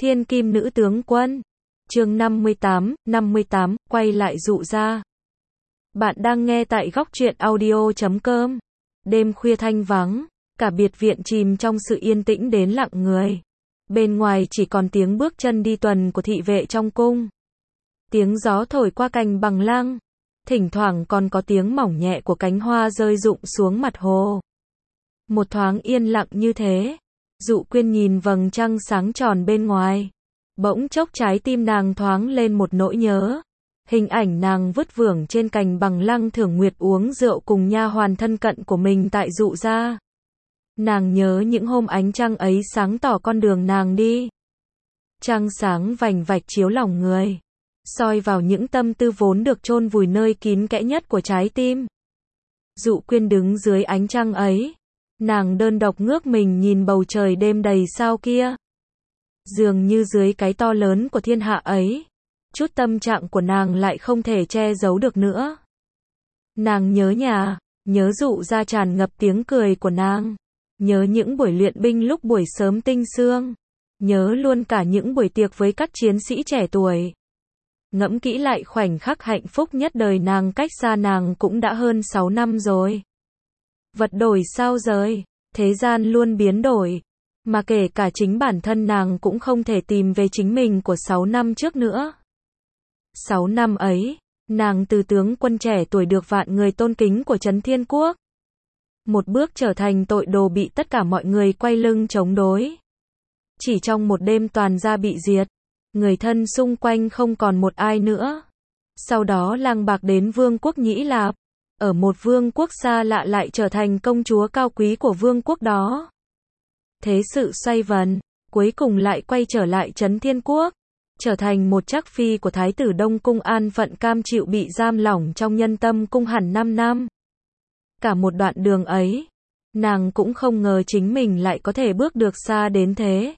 Thiên Kim Nữ Tướng Quân. Chương 58, quay lại Dụ Gia. Bạn đang nghe tại góc truyện audio.com. Đêm khuya thanh vắng, cả biệt viện chìm trong sự yên tĩnh đến lặng người. Bên ngoài chỉ còn tiếng bước chân đi tuần của thị vệ trong cung. Tiếng gió thổi qua cành bằng lăng. Thỉnh thoảng còn có tiếng mỏng nhẹ của cánh hoa rơi rụng xuống mặt hồ. Một thoáng yên lặng như thế, Dụ Quyên nhìn vầng trăng sáng tròn bên ngoài. Bỗng chốc trái tim nàng thoáng lên một nỗi nhớ. Hình ảnh nàng vứt vưởng trên cành bằng lăng thưởng nguyệt uống rượu cùng nha hoàn thân cận của mình tại Dụ Gia. Nàng nhớ những hôm ánh trăng ấy sáng tỏ con đường nàng đi. Trăng sáng vành vạch chiếu lòng người, soi vào những tâm tư vốn được chôn vùi nơi kín kẽ nhất của trái tim. Dụ Quyên đứng dưới ánh trăng ấy, nàng đơn độc ngước mình nhìn bầu trời đêm đầy sao kia. Dường như dưới cái to lớn của thiên hạ ấy, chút tâm trạng của nàng lại không thể che giấu được nữa. Nàng nhớ nhà, nhớ Dụ Gia tràn ngập tiếng cười của nàng, nhớ những buổi luyện binh lúc buổi sớm tinh sương, nhớ luôn cả những buổi tiệc với các chiến sĩ trẻ tuổi. Ngẫm kỹ lại khoảnh khắc hạnh phúc nhất đời nàng, cách xa nàng cũng đã hơn 6 năm rồi. Vật đổi sao rời, thế gian luôn biến đổi, mà kể cả chính bản thân nàng cũng không thể tìm về chính mình của 6 năm trước nữa. 6 năm ấy, nàng từ tướng quân trẻ tuổi được vạn người tôn kính của Trấn Thiên Quốc, một bước trở thành tội đồ bị tất cả mọi người quay lưng chống đối. Chỉ trong một đêm toàn gia bị diệt, người thân xung quanh không còn một ai nữa. Sau đó lang bạc đến vương quốc Nhĩ Lạp, ở một vương quốc xa lạ lại trở thành công chúa cao quý của vương quốc đó. Thế sự xoay vần, cuối cùng lại quay trở lại Trấn Thiên Quốc, trở thành một trắc phi của Thái tử Đông Cung, an phận cam chịu bị giam lỏng trong Nhân Tâm Cung hẳn 5 năm. Cả một đoạn đường ấy, nàng cũng không ngờ chính mình lại có thể bước được xa đến thế.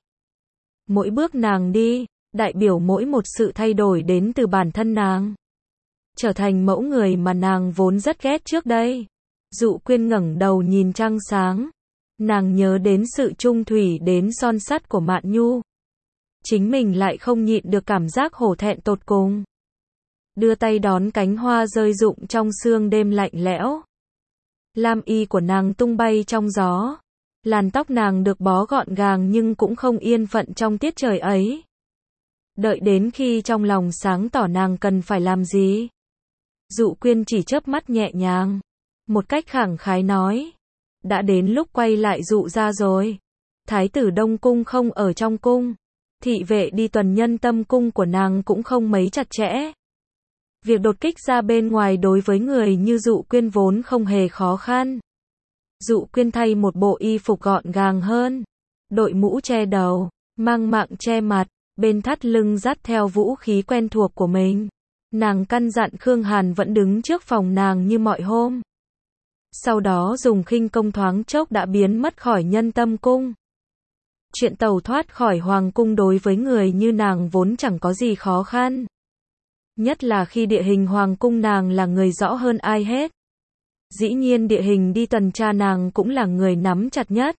Mỗi bước nàng đi, đại biểu mỗi một sự thay đổi đến từ bản thân nàng. Trở thành mẫu người mà nàng vốn rất ghét trước đây. Dụ Quyên ngẩng đầu nhìn trăng sáng. Nàng nhớ đến sự trung thủy đến son sắt của Mạn Nhu. Chính mình lại không nhịn được cảm giác hổ thẹn tột cùng. Đưa tay đón cánh hoa rơi rụng trong sương đêm lạnh lẽo. Lam y của nàng tung bay trong gió. Làn tóc nàng được bó gọn gàng nhưng cũng không yên phận trong tiết trời ấy. Đợi đến khi trong lòng sáng tỏ nàng cần phải làm gì, Dụ Quyên chỉ chớp mắt nhẹ nhàng, một cách khẳng khái nói, đã đến lúc quay lại Dụ Gia rồi. Thái tử Đông Cung không ở trong cung, thị vệ đi tuần Nhân Tâm Cung của nàng cũng không mấy chặt chẽ. Việc đột kích ra bên ngoài đối với người như Dụ Quyên vốn không hề khó khăn. Dụ Quyên thay một bộ y phục gọn gàng hơn, đội mũ che đầu, mang mạng che mặt, bên thắt lưng dắt theo vũ khí quen thuộc của mình. Nàng căn dặn Khương Hàn vẫn đứng trước phòng nàng như mọi hôm. Sau đó dùng khinh công thoáng chốc đã biến mất khỏi Nhân Tâm Cung. Chuyện tẩu thoát khỏi hoàng cung đối với người như nàng vốn chẳng có gì khó khăn. Nhất là khi địa hình hoàng cung nàng là người rõ hơn ai hết. Dĩ nhiên địa hình đi tuần tra nàng cũng là người nắm chặt nhất.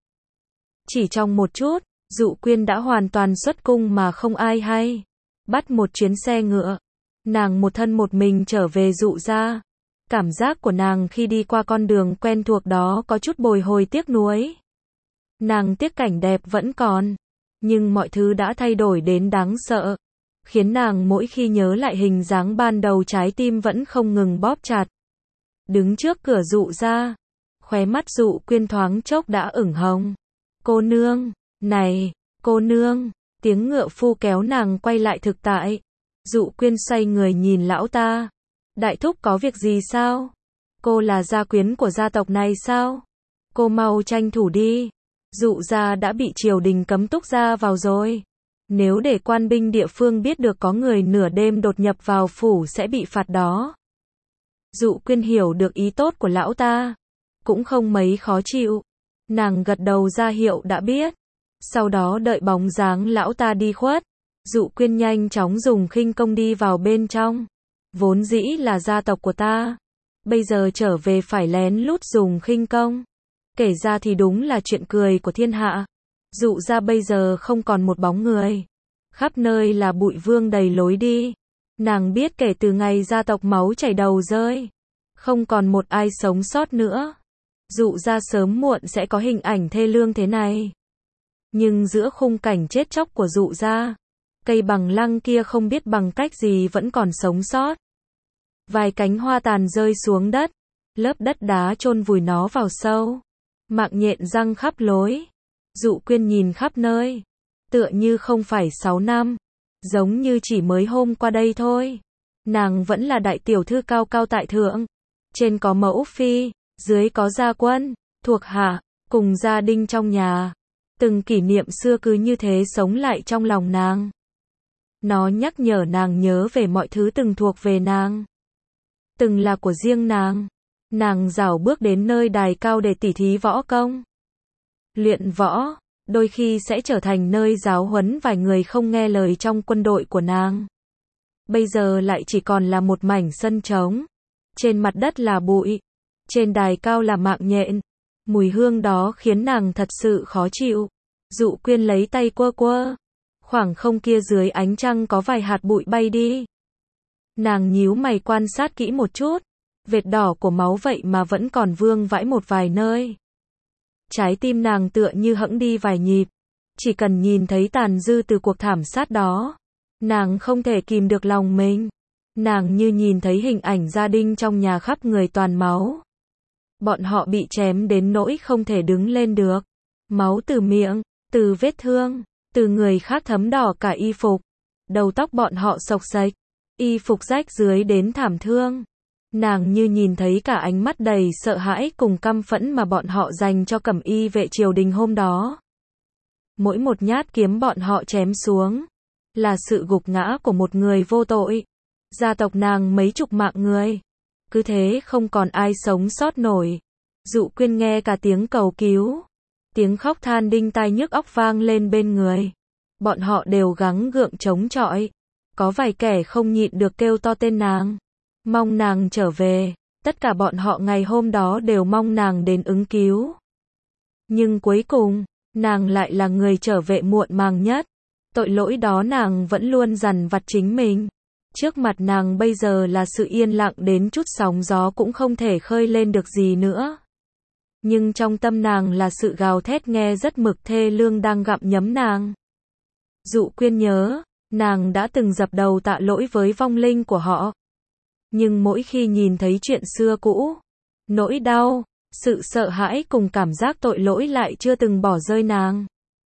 Chỉ trong một chút, Dụ Quyên đã hoàn toàn xuất cung mà không ai hay. Bắt một chuyến xe ngựa, nàng một thân một mình trở về Dụ Gia. Cảm giác của nàng khi đi qua con đường quen thuộc đó có chút bồi hồi tiếc nuối. Nàng tiếc cảnh đẹp vẫn còn, nhưng mọi thứ đã thay đổi đến đáng sợ, khiến nàng mỗi khi nhớ lại hình dáng ban đầu trái tim vẫn không ngừng bóp chặt. Đứng trước cửa Dụ Gia, khóe mắt Dụ Quyên thoáng chốc đã ửng hồng. Cô nương, này, cô nương, tiếng ngựa phu kéo nàng quay lại thực tại. Dụ Quyên xoay người nhìn lão ta. Đại thúc có việc gì sao? Cô là gia quyến của gia tộc này sao? Cô mau tranh thủ đi. Dụ Gia đã bị triều đình cấm túc ra vào rồi. Nếu để quan binh địa phương biết được có người nửa đêm đột nhập vào phủ sẽ bị phạt đó. Dụ Quyên hiểu được ý tốt của lão ta, cũng không mấy khó chịu. Nàng gật đầu ra hiệu đã biết. Sau đó đợi bóng dáng lão ta đi khuất, Dụ Quyên nhanh chóng dùng khinh công đi vào bên trong. Vốn dĩ là gia tộc của ta, bây giờ trở về phải lén lút dùng khinh công. Kể ra thì đúng là chuyện cười của thiên hạ. Dụ Gia bây giờ không còn một bóng người. Khắp nơi là bụi vương đầy lối đi. Nàng biết kể từ ngày gia tộc máu chảy đầu rơi, không còn một ai sống sót nữa. Dụ ra sớm muộn sẽ có hình ảnh thê lương thế này. Nhưng giữa khung cảnh chết chóc của dụ ra, cây bằng lăng kia không biết bằng cách gì vẫn còn sống sót. Vài cánh hoa tàn rơi xuống đất, lớp đất đá chôn vùi nó vào sâu. Mạng nhện răng khắp lối. Dụ Quyên nhìn khắp nơi, tựa như không phải 6 năm, giống như chỉ mới hôm qua đây thôi. Nàng vẫn là đại tiểu thư cao cao tại thượng, trên có mẫu phi, dưới có gia quân, thuộc hạ, cùng gia đình trong nhà. Từng kỷ niệm xưa cứ như thế sống lại trong lòng nàng. Nó nhắc nhở nàng nhớ về mọi thứ từng thuộc về nàng, từng là của riêng nàng. Nàng rảo bước đến nơi đài cao để tỉ thí võ công, luyện võ, đôi khi sẽ trở thành nơi giáo huấn vài người không nghe lời trong quân đội của nàng. Bây giờ lại chỉ còn là một mảnh sân trống. Trên mặt đất là bụi, trên đài cao là mạng nhện. Mùi hương đó khiến nàng thật sự khó chịu. Dụ Quyên lấy tay quơ quơ. Khoảng không kia dưới ánh trăng có vài hạt bụi bay đi. Nàng nhíu mày quan sát kỹ một chút. Vệt đỏ của máu vậy mà vẫn còn vương vãi một vài nơi. Trái tim nàng tựa như hẫng đi vài nhịp. Chỉ cần nhìn thấy tàn dư từ cuộc thảm sát đó, nàng không thể kìm được lòng mình. Nàng như nhìn thấy hình ảnh gia đình trong nhà khắp người toàn máu. Bọn họ bị chém đến nỗi không thể đứng lên được. Máu từ miệng, từ vết thương, từ người khác thấm đỏ cả y phục. Đầu tóc bọn họ xộc xệch, y phục rách dưới đến thảm thương. Nàng như nhìn thấy cả ánh mắt đầy sợ hãi cùng căm phẫn mà bọn họ dành cho cẩm y vệ triều đình hôm đó. Mỗi một nhát kiếm bọn họ chém xuống, là sự gục ngã của một người vô tội. Gia tộc nàng mấy chục mạng người, cứ thế không còn ai sống sót nổi. Dụ Quyên nghe cả tiếng cầu cứu, tiếng khóc than đinh tai nhức óc vang lên bên người. Bọn họ đều gắng gượng chống chọi. Có vài kẻ không nhịn được kêu to tên nàng, mong nàng trở về. Tất cả bọn họ ngày hôm đó đều mong nàng đến ứng cứu. Nhưng cuối cùng, nàng lại là người trở về muộn màng nhất. Tội lỗi đó nàng vẫn luôn dằn vặt chính mình. Trước mặt nàng bây giờ là sự yên lặng đến chút sóng gió cũng không thể khơi lên được gì nữa. Nhưng trong tâm nàng là sự gào thét nghe rất mực thê lương đang gặm nhấm nàng. Dụ Quyên nhớ, nàng đã từng dập đầu tạ lỗi với vong linh của họ. Nhưng mỗi khi nhìn thấy chuyện xưa cũ, nỗi đau, sự sợ hãi cùng cảm giác tội lỗi lại chưa từng bỏ rơi nàng.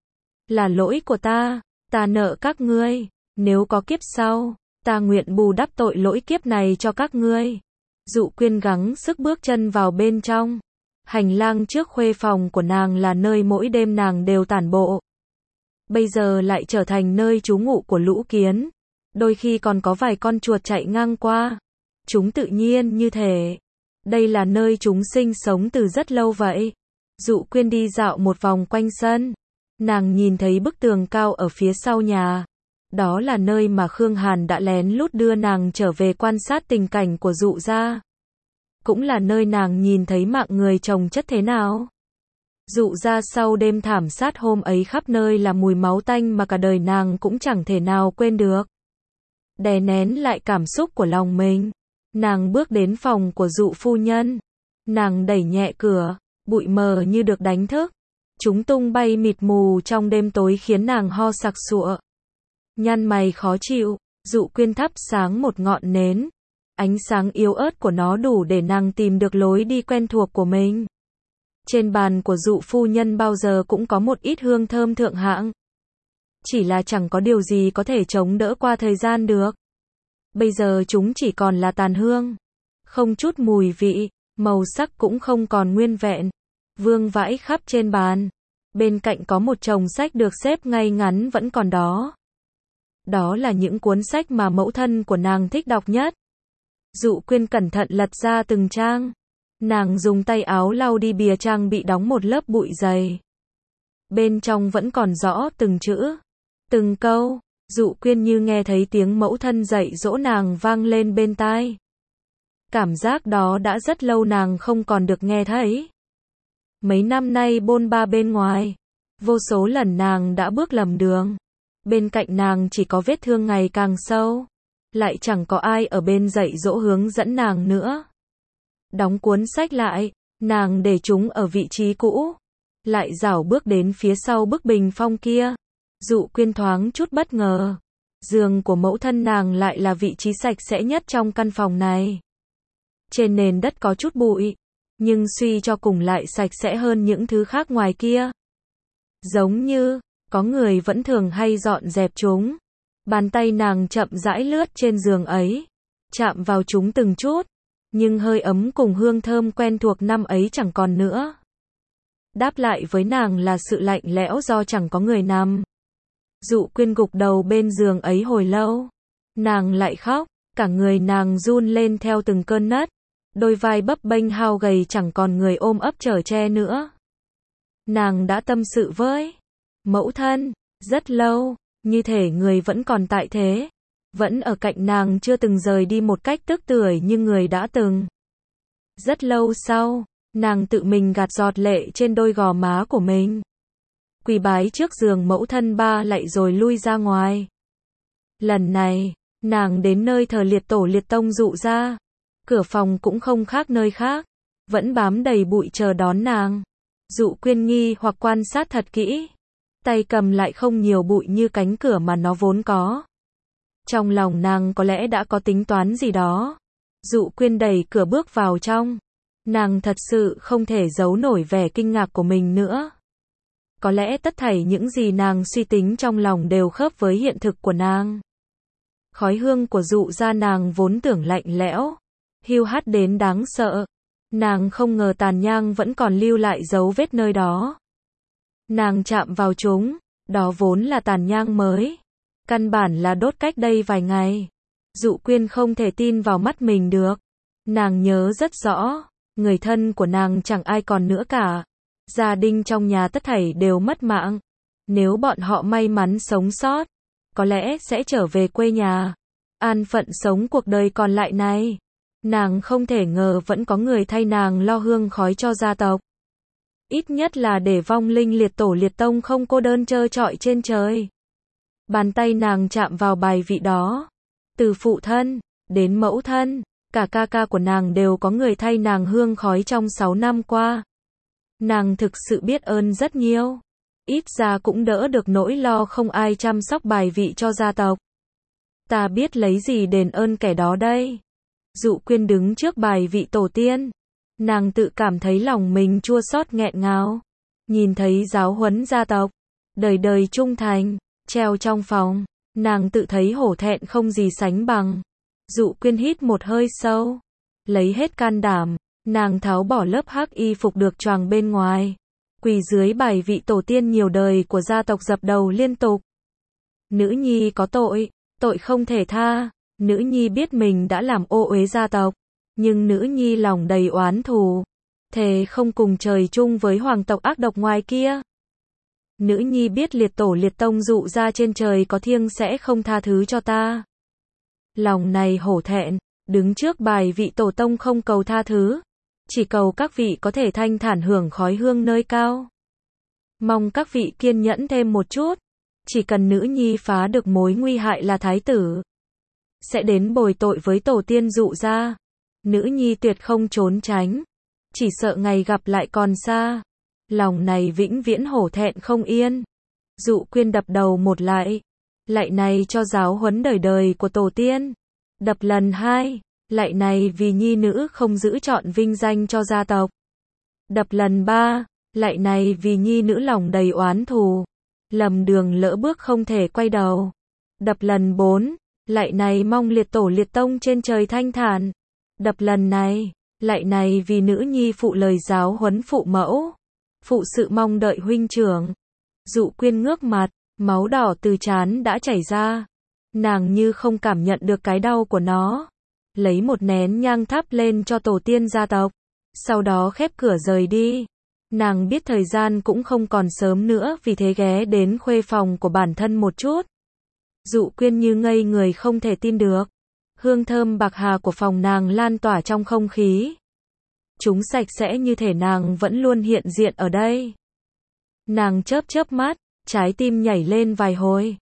Là lỗi của ta nợ các ngươi, nếu có kiếp sau, ta nguyện bù đắp tội lỗi kiếp này cho các ngươi. Dụ Quyên gắng sức bước chân vào bên trong. Hành lang trước khuê phòng của nàng là nơi mỗi đêm nàng đều tản bộ. Bây giờ lại trở thành nơi trú ngụ của lũ kiến. Đôi khi còn có vài con chuột chạy ngang qua. Chúng tự nhiên như thể đây là nơi chúng sinh sống từ rất lâu vậy. Dụ Quyên đi dạo một vòng quanh sân. Nàng nhìn thấy bức tường cao ở phía sau nhà. Đó là nơi mà Khương Hàn đã lén lút đưa nàng trở về quan sát tình cảnh của Dụ gia. Cũng là nơi nàng nhìn thấy mạng người chồng chất thế nào. Dụ gia sau đêm thảm sát hôm ấy khắp nơi là mùi máu tanh mà cả đời nàng cũng chẳng thể nào quên được. Đè nén lại cảm xúc của lòng mình, nàng bước đến phòng của Dụ phu nhân. Nàng đẩy nhẹ cửa, bụi mờ như được đánh thức. Chúng tung bay mịt mù trong đêm tối khiến nàng ho sặc sụa. Nhăn mày khó chịu, Dụ Quyên thắp sáng một ngọn nến. Ánh sáng yếu ớt của nó đủ để nàng tìm được lối đi quen thuộc của mình. Trên bàn của Dụ phu nhân bao giờ cũng có một ít hương thơm thượng hạng. Chỉ là chẳng có điều gì có thể chống đỡ qua thời gian được. Bây giờ chúng chỉ còn là tàn hương. Không chút mùi vị, màu sắc cũng không còn nguyên vẹn. Vương vãi khắp trên bàn. Bên cạnh có một chồng sách được xếp ngay ngắn vẫn còn đó. Đó là những cuốn sách mà mẫu thân của nàng thích đọc nhất. Dụ Quyên cẩn thận lật ra từng trang. Nàng dùng tay áo lau đi bìa trang bị đóng một lớp bụi dày. Bên trong vẫn còn rõ từng chữ, từng câu. Dụ Quyên như nghe thấy tiếng mẫu thân dạy dỗ nàng vang lên bên tai. Cảm giác đó đã rất lâu nàng không còn được nghe thấy. Mấy năm nay bôn ba bên ngoài, vô số lần nàng đã bước lầm đường. Bên cạnh nàng chỉ có vết thương ngày càng sâu. Lại chẳng có ai ở bên dạy dỗ hướng dẫn nàng nữa. Đóng cuốn sách lại, nàng để chúng ở vị trí cũ. Lại rảo bước đến phía sau bức bình phong kia. Dụ Quyên thoáng chút bất ngờ. Giường của mẫu thân nàng lại là vị trí sạch sẽ nhất trong căn phòng này. Trên nền đất có chút bụi, nhưng suy cho cùng lại sạch sẽ hơn những thứ khác ngoài kia. Giống như, có người vẫn thường hay dọn dẹp chúng. Bàn tay nàng chậm rãi lướt trên giường ấy, chạm vào chúng từng chút, nhưng hơi ấm cùng hương thơm quen thuộc năm ấy chẳng còn nữa. Đáp lại với nàng là sự lạnh lẽo do chẳng có người nằm. Dụ Quyên gục đầu bên giường ấy hồi lâu. Nàng lại khóc, cả người nàng run lên theo từng cơn nấc. Đôi vai bấp bênh hao gầy chẳng còn người ôm ấp chở che nữa. Nàng đã tâm sự với mẫu thân, rất lâu, như thể người vẫn còn tại thế. Vẫn ở cạnh nàng chưa từng rời đi một cách tức tưởi như người đã từng. Rất lâu sau, nàng tự mình gạt giọt lệ trên đôi gò má của mình. Quỳ bái trước giường mẫu thân ba lạy rồi lui ra ngoài. Lần này, nàng đến nơi thờ liệt tổ liệt tông Dụ gia. Cửa phòng cũng không khác nơi khác, vẫn bám đầy bụi chờ đón nàng. Dụ Quyên nghi hoặc quan sát thật kỹ. Tay cầm lại không nhiều bụi như cánh cửa mà nó vốn có. Trong lòng nàng có lẽ đã có tính toán gì đó. Dụ Quyên đẩy cửa bước vào trong. Nàng thật sự không thể giấu nổi vẻ kinh ngạc của mình nữa. Có lẽ tất thảy những gì nàng suy tính trong lòng đều khớp với hiện thực của nàng. Khói hương của Dụ gia nàng vốn tưởng lạnh lẽo, hiu hắt đến đáng sợ. Nàng không ngờ tàn nhang vẫn còn lưu lại dấu vết nơi đó. Nàng chạm vào chúng, đó vốn là tàn nhang mới. Căn bản là đốt cách đây vài ngày. Dụ Quyên không thể tin vào mắt mình được. Nàng nhớ rất rõ, người thân của nàng chẳng ai còn nữa cả. Gia đình trong nhà tất thảy đều mất mạng. Nếu bọn họ may mắn sống sót, có lẽ sẽ trở về quê nhà, an phận sống cuộc đời còn lại này. Nàng không thể ngờ vẫn có người thay nàng lo hương khói cho gia tộc. Ít nhất là để vong linh liệt tổ liệt tông không cô đơn trơ trọi trên trời. Bàn tay nàng chạm vào bài vị đó. Từ phụ thân, đến mẫu thân, cả ca ca của nàng đều có người thay nàng hương khói trong 6 năm qua. Nàng thực sự biết ơn rất nhiều. Ít ra cũng đỡ được nỗi lo không ai chăm sóc bài vị cho gia tộc. Ta biết lấy gì đền ơn kẻ đó đây? Dụ Quyên đứng trước bài vị tổ tiên. Nàng tự cảm thấy lòng mình chua xót nghẹn ngào. Nhìn thấy giáo huấn gia tộc, đời đời trung thành, treo trong phòng. Nàng tự thấy hổ thẹn không gì sánh bằng. Dụ Quyên hít một hơi sâu. Lấy hết can đảm, nàng tháo bỏ lớp hắc y phục được choàng bên ngoài. Quỳ dưới bài vị tổ tiên nhiều đời của gia tộc dập đầu liên tục. Nữ nhi có tội, tội không thể tha. Nữ nhi biết mình đã làm ô uế gia tộc. Nhưng nữ nhi lòng đầy oán thù. Thề không cùng trời chung với hoàng tộc ác độc ngoài kia. Nữ nhi biết liệt tổ liệt tông Dụ gia trên trời có thiêng sẽ không tha thứ cho ta. Lòng này hổ thẹn, đứng trước bài vị tổ tông không cầu tha thứ. Chỉ cầu các vị có thể thanh thản hưởng khói hương nơi cao. Mong các vị kiên nhẫn thêm một chút. Chỉ cần nữ nhi phá được mối nguy hại là thái tử, sẽ đến bồi tội với tổ tiên Dụ gia. Nữ nhi tuyệt không trốn tránh. Chỉ sợ ngày gặp lại còn xa. Lòng này vĩnh viễn hổ thẹn không yên. Dụ Quyên đập đầu một lạy. Lạy này cho giáo huấn đời đời của tổ tiên. Đập lần hai. Lạy này vì nhi nữ không giữ trọn vinh danh cho gia tộc. Đập lần ba. Lạy này vì nhi nữ lòng đầy oán thù. Lầm đường lỡ bước không thể quay đầu. Đập lần 4. Lạy này mong liệt tổ liệt tông trên trời thanh thản. Đập lần này. Lạy này vì nữ nhi phụ lời giáo huấn phụ mẫu. Phụ sự mong đợi huynh trưởng. Dụ Quyên ngước mặt, máu đỏ từ trán đã chảy ra. Nàng như không cảm nhận được cái đau của nó. Lấy một nén nhang thắp lên cho tổ tiên gia tộc. Sau đó khép cửa rời đi. Nàng biết thời gian cũng không còn sớm nữa, vì thế ghé đến khuê phòng của bản thân một chút. Dụ Quyên như ngây người không thể tin được. Hương thơm bạc hà của phòng nàng lan tỏa trong không khí. Chúng sạch sẽ như thể nàng vẫn luôn hiện diện ở đây. Nàng chớp chớp mắt, trái tim nhảy lên vài hồi.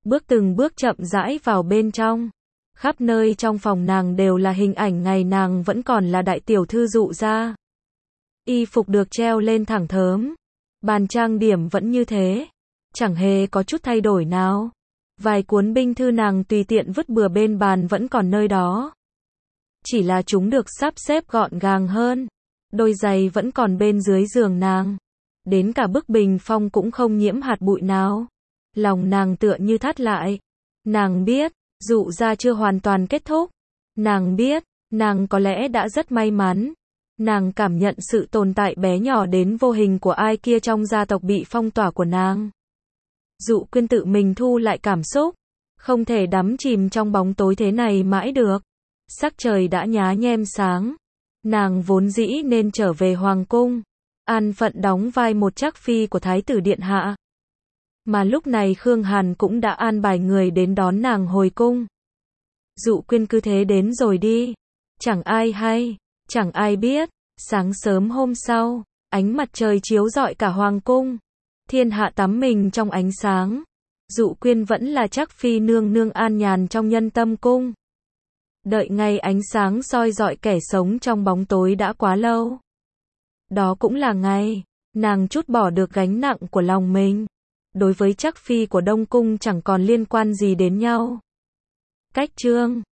bước từng bước chậm rãi vào bên trong. Khắp nơi trong phòng nàng đều là hình ảnh ngày nàng vẫn còn là đại tiểu thư Dụ gia. Y phục được treo lên thẳng thớm. Bàn trang điểm vẫn như thế. Chẳng hề có chút thay đổi nào. Vài cuốn binh thư nàng tùy tiện vứt bừa bên bàn vẫn còn nơi đó. Chỉ là chúng được sắp xếp gọn gàng hơn. Đôi giày vẫn còn bên dưới giường nàng. Đến cả bức bình phong cũng không nhiễm hạt bụi nào. Lòng nàng tựa như thắt lại. Nàng biết, Dụ gia chưa hoàn toàn kết thúc. Nàng biết, nàng có lẽ đã rất may mắn. Nàng cảm nhận sự tồn tại bé nhỏ đến vô hình của ai kia trong gia tộc bị phong tỏa của nàng. Dụ Quyên tự mình thu lại cảm xúc. Không thể đắm chìm trong bóng tối thế này mãi được. Sắc trời đã nhá nhem sáng. Nàng vốn dĩ nên trở về hoàng cung. An phận đóng vai một trắc phi của thái tử điện hạ. Mà lúc này Khương Hàn cũng đã an bài người đến đón nàng hồi cung. Dụ Quyên cứ thế đến rồi đi. Chẳng ai hay, chẳng ai biết. Sáng sớm hôm sau, ánh mặt trời chiếu rọi cả hoàng cung. Thiên hạ tắm mình trong ánh sáng. Dụ Quyên vẫn là trắc phi nương nương an nhàn trong nhân tâm cung. Đợi ngày ánh sáng soi rọi kẻ sống trong bóng tối đã quá lâu. Đó cũng là ngày nàng trút bỏ được gánh nặng của lòng mình. Đối với trắc phi của Đông Cung chẳng còn liên quan gì đến nhau. Cách chương